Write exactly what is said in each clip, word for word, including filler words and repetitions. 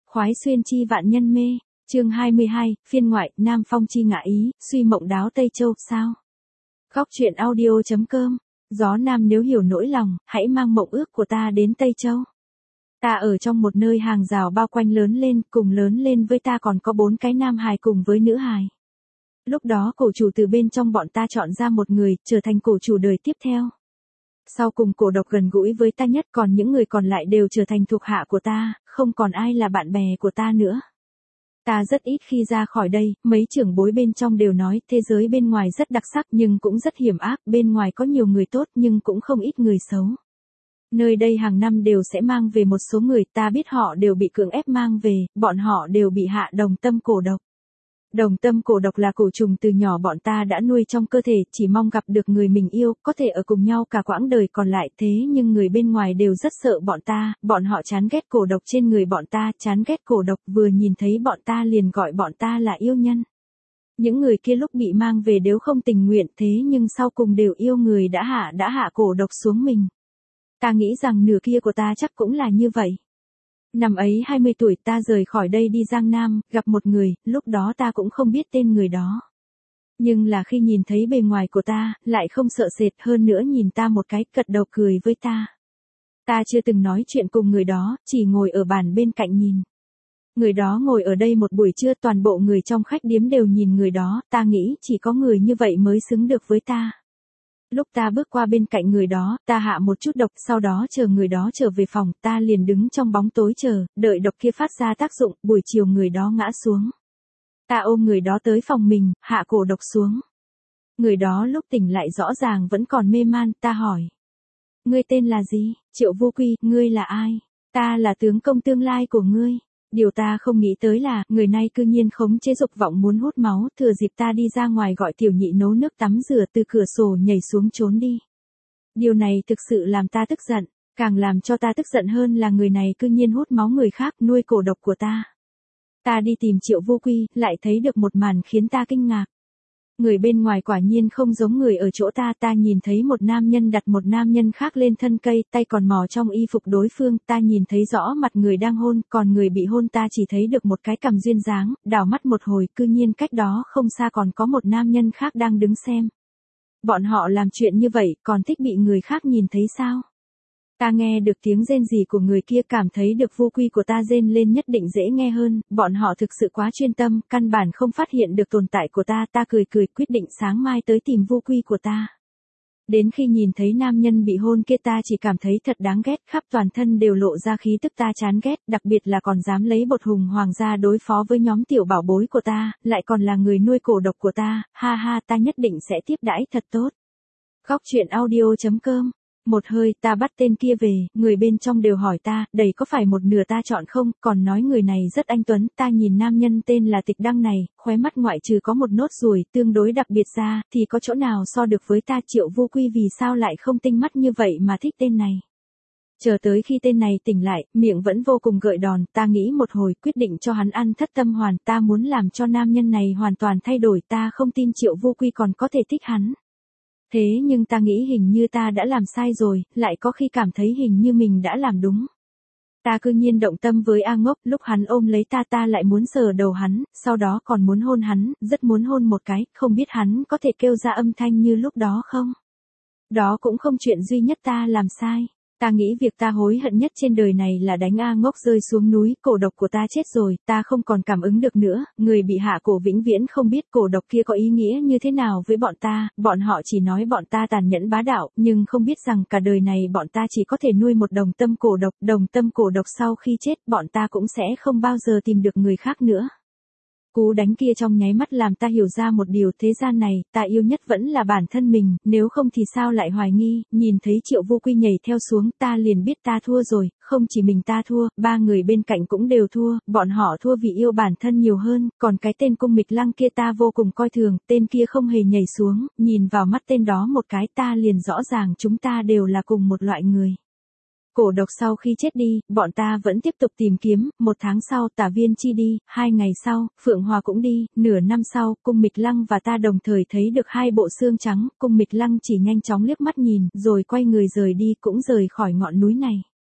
Khoái xuyên chi vạn nhân mê, chương hai mươi hai, phiên ngoại, Nam Phong chi ngã ý, suy mộng đáo Tây Châu, sao? Góc truyện audio.com, gió Nam nếu hiểu nỗi lòng, hãy mang mộng ước của ta đến Tây Châu. Ta ở trong một nơi hàng rào bao quanh lớn lên, cùng lớn lên với ta còn có bốn cái nam hài cùng với nữ hài. Lúc đó cổ chủ từ bên trong bọn ta chọn ra một người, trở thành cổ chủ đời tiếp theo. Sau cùng cổ độc gần gũi với ta nhất, còn những người còn lại đều trở thành thuộc hạ của ta, không còn ai là bạn bè của ta nữa. Ta rất ít khi ra khỏi đây, mấy trưởng bối bên trong đều nói thế giới bên ngoài rất đặc sắc nhưng cũng rất hiểm ác, bên ngoài có nhiều người tốt nhưng cũng không ít người xấu. Nơi đây hàng năm đều sẽ mang về một số người, ta biết họ đều bị cưỡng ép mang về, bọn họ đều bị hạ đồng tâm cổ độc. Đồng tâm cổ độc là cổ trùng từ nhỏ bọn ta đã nuôi trong cơ thể, chỉ mong gặp được người mình yêu, có thể ở cùng nhau cả quãng đời còn lại, thế nhưng người bên ngoài đều rất sợ bọn ta, bọn họ chán ghét cổ độc trên người bọn ta, chán ghét cổ độc, vừa nhìn thấy bọn ta liền gọi bọn ta là yêu nhân. Những người kia lúc bị mang về đều không tình nguyện, thế nhưng sau cùng đều yêu người đã hạ đã hạ cổ độc xuống mình. Ta nghĩ rằng nửa kia của ta chắc cũng là như vậy. Năm ấy hai mươi tuổi ta rời khỏi đây đi Giang Nam, gặp một người, lúc đó ta cũng không biết tên người đó. Nhưng là khi nhìn thấy bề ngoài của ta, lại không sợ sệt, hơn nữa nhìn ta một cái, gật đầu cười với ta. Ta chưa từng nói chuyện cùng người đó, chỉ ngồi ở bàn bên cạnh nhìn. Người đó ngồi ở đây một buổi trưa, toàn bộ người trong khách điếm đều nhìn người đó, ta nghĩ chỉ có người như vậy mới xứng được với ta. Lúc ta bước qua bên cạnh người đó, ta hạ một chút độc, sau đó chờ người đó trở về phòng, ta liền đứng trong bóng tối chờ, đợi độc kia phát ra tác dụng, buổi chiều người đó ngã xuống. Ta ôm người đó tới phòng mình, hạ cổ độc xuống. Người đó lúc tỉnh lại rõ ràng vẫn còn mê man, ta hỏi. Ngươi tên là gì? Triệu Vô Quy, ngươi là ai? Ta là tướng công tương lai của ngươi. Điều ta không nghĩ tới là, người này cư nhiên khống chế dục vọng muốn hút máu, thừa dịp ta đi ra ngoài gọi tiểu nhị nấu nước tắm rửa, từ cửa sổ nhảy xuống trốn đi. Điều này thực sự làm ta tức giận, càng làm cho ta tức giận hơn là người này cư nhiên hút máu người khác, nuôi cổ độc của ta. Ta đi tìm Triệu Vô Quy, lại thấy được một màn khiến ta kinh ngạc. Người bên ngoài quả nhiên không giống người ở chỗ ta, ta nhìn thấy một nam nhân đặt một nam nhân khác lên thân cây, tay còn mò trong y phục đối phương, ta nhìn thấy rõ mặt người đang hôn, còn người bị hôn ta chỉ thấy được một cái cằm duyên dáng, đảo mắt một hồi, cư nhiên cách đó không xa còn có một nam nhân khác đang đứng xem. Bọn họ làm chuyện như vậy, còn thích bị người khác nhìn thấy sao? Ta nghe được tiếng rên rỉ của người kia, cảm thấy được Vô Quy của ta rên lên nhất định dễ nghe hơn, bọn họ thực sự quá chuyên tâm, căn bản không phát hiện được tồn tại của ta, ta cười cười quyết định sáng mai tới tìm Vô Quy của ta. Đến khi nhìn thấy nam nhân bị hôn kia ta chỉ cảm thấy thật đáng ghét, khắp toàn thân đều lộ ra khí tức ta chán ghét, đặc biệt là còn dám lấy bột hùng hoàng gia đối phó với nhóm tiểu bảo bối của ta, lại còn là người nuôi cổ độc của ta, ha ha, ta nhất định sẽ tiếp đãi thật tốt. Góc truyện audio.com. Một hơi ta bắt tên kia về, người bên trong đều hỏi ta, đầy có phải một nửa ta chọn không, còn nói người này rất anh tuấn, ta nhìn nam nhân tên là Tịch Đăng này, khóe mắt ngoại trừ có một nốt ruồi tương đối đặc biệt ra, thì có chỗ nào so được với ta. Triệu Vô Quy vì sao lại không tinh mắt như vậy mà thích tên này. Chờ tới khi tên này tỉnh lại, miệng vẫn vô cùng gợi đòn, ta nghĩ một hồi quyết định cho hắn ăn thất tâm hoàn, ta muốn làm cho nam nhân này hoàn toàn thay đổi, ta không tin Triệu Vô Quy còn có thể thích hắn. Thế nhưng ta nghĩ hình như ta đã làm sai rồi, lại có khi cảm thấy hình như mình đã làm đúng. Ta cư nhiên động tâm với A Ngốc, lúc hắn ôm lấy ta ta lại muốn sờ đầu hắn, sau đó còn muốn hôn hắn, rất muốn hôn một cái, không biết hắn có thể kêu ra âm thanh như lúc đó không? Đó cũng không chuyện duy nhất ta làm sai. Ta nghĩ việc ta hối hận nhất trên đời này là đánh A Ngốc rơi xuống núi, cổ độc của ta chết rồi, ta không còn cảm ứng được nữa, người bị hạ cổ vĩnh viễn không biết cổ độc kia có ý nghĩa như thế nào với bọn ta, bọn họ chỉ nói bọn ta tàn nhẫn bá đạo, nhưng không biết rằng cả đời này bọn ta chỉ có thể nuôi một đồng tâm cổ độc, đồng tâm cổ độc sau khi chết bọn ta cũng sẽ không bao giờ tìm được người khác nữa. Cú đánh kia trong nháy mắt làm ta hiểu ra một điều, thế gian này, ta yêu nhất vẫn là bản thân mình, nếu không thì sao lại hoài nghi, nhìn thấy Triệu Vô Quy nhảy theo xuống, ta liền biết ta thua rồi, không chỉ mình ta thua, ba người bên cạnh cũng đều thua, bọn họ thua vì yêu bản thân nhiều hơn, còn cái tên Cung Mịch Lăng kia ta vô cùng coi thường, tên kia không hề nhảy xuống, nhìn vào mắt tên đó một cái ta liền rõ ràng chúng ta đều là cùng một loại người. Cổ độc sau khi chết đi, bọn ta vẫn tiếp tục tìm kiếm, một tháng sau Tả Viên Chi đi, hai ngày sau, Phượng Hòa cũng đi, nửa năm sau, Cung Mịch Lăng và ta đồng thời thấy được hai bộ xương trắng, Cung Mịch Lăng chỉ nhanh chóng liếc mắt nhìn, rồi quay người rời đi cũng rời khỏi ngọn núi này.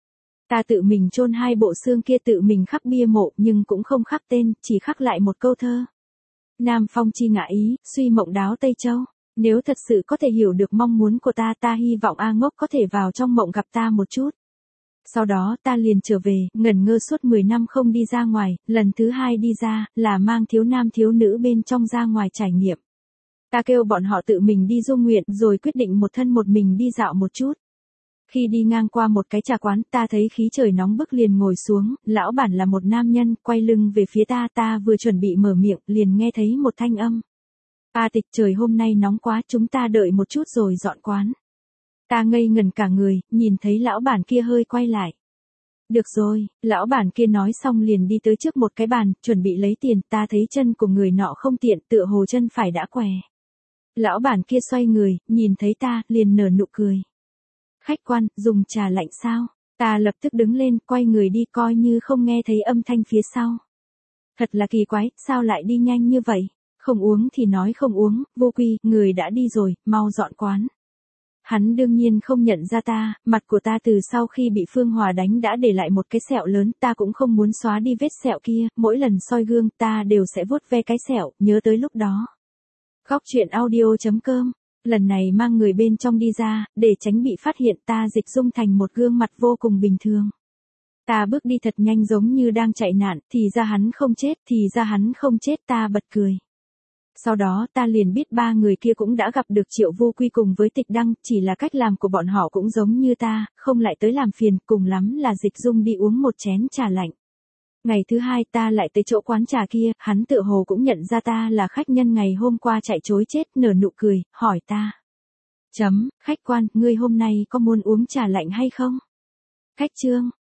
Ta tự mình chôn hai bộ xương kia, tự mình khắc bia mộ, nhưng cũng không khắc tên, chỉ khắc lại một câu thơ. Nam phong chi ngạ ý, suy mộng đáo Tây Châu. Nếu thật sự có thể hiểu được mong muốn của ta, ta hy vọng A Ngốc có thể vào trong mộng gặp ta một chút. Sau đó ta liền trở về, ngẩn ngơ suốt mười năm không đi ra ngoài, lần thứ hai đi ra, là mang thiếu nam thiếu nữ bên trong ra ngoài trải nghiệm. Ta kêu bọn họ tự mình đi du nguyện, rồi quyết định một thân một mình đi dạo một chút. Khi đi ngang qua một cái trà quán, ta thấy khí trời nóng bức liền ngồi xuống, lão bản là một nam nhân, quay lưng về phía ta, ta vừa chuẩn bị mở miệng, liền nghe thấy một thanh âm. A Tịch, trời hôm nay nóng quá, chúng ta đợi một chút rồi dọn quán. Ta ngây ngẩn cả người, nhìn thấy lão bản kia hơi quay lại. Được rồi, lão bản kia nói xong liền đi tới trước một cái bàn, chuẩn bị lấy tiền, ta thấy chân của người nọ không tiện, tựa hồ chân phải đã què. Lão bản kia xoay người, nhìn thấy ta, liền nở nụ cười. Khách quan, dùng trà lạnh sao? Ta lập tức đứng lên, quay người đi, coi như không nghe thấy âm thanh phía sau. Thật là kỳ quái, sao lại đi nhanh như vậy? Không uống thì nói không uống, vô quy, người đã đi rồi, mau dọn quán. Hắn đương nhiên không nhận ra ta, mặt của ta từ sau khi bị Phương Hòa đánh đã để lại một cái sẹo lớn, ta cũng không muốn xóa đi vết sẹo kia, mỗi lần soi gương ta đều sẽ vuốt ve cái sẹo, nhớ tới lúc đó. Góc truyện audio chấm com, lần này mang người bên trong đi ra, để tránh bị phát hiện, ta dịch dung thành một gương mặt vô cùng bình thường. Ta bước đi thật nhanh giống như đang chạy nạn, thì ra hắn không chết, thì ra hắn không chết, ta bật cười. Sau đó ta liền biết ba người kia cũng đã gặp được Triệu Vô Quy cùng với Tịch Đăng, chỉ là cách làm của bọn họ cũng giống như ta, không lại tới làm phiền, cùng lắm là dịch dung đi uống một chén trà lạnh. Ngày thứ hai ta lại tới chỗ quán trà kia, hắn tựa hồ cũng nhận ra ta là khách nhân ngày hôm qua chạy trối chết, nở nụ cười, hỏi ta. Chấm, khách quan, ngươi hôm nay có muốn uống trà lạnh hay không? Khách Trương,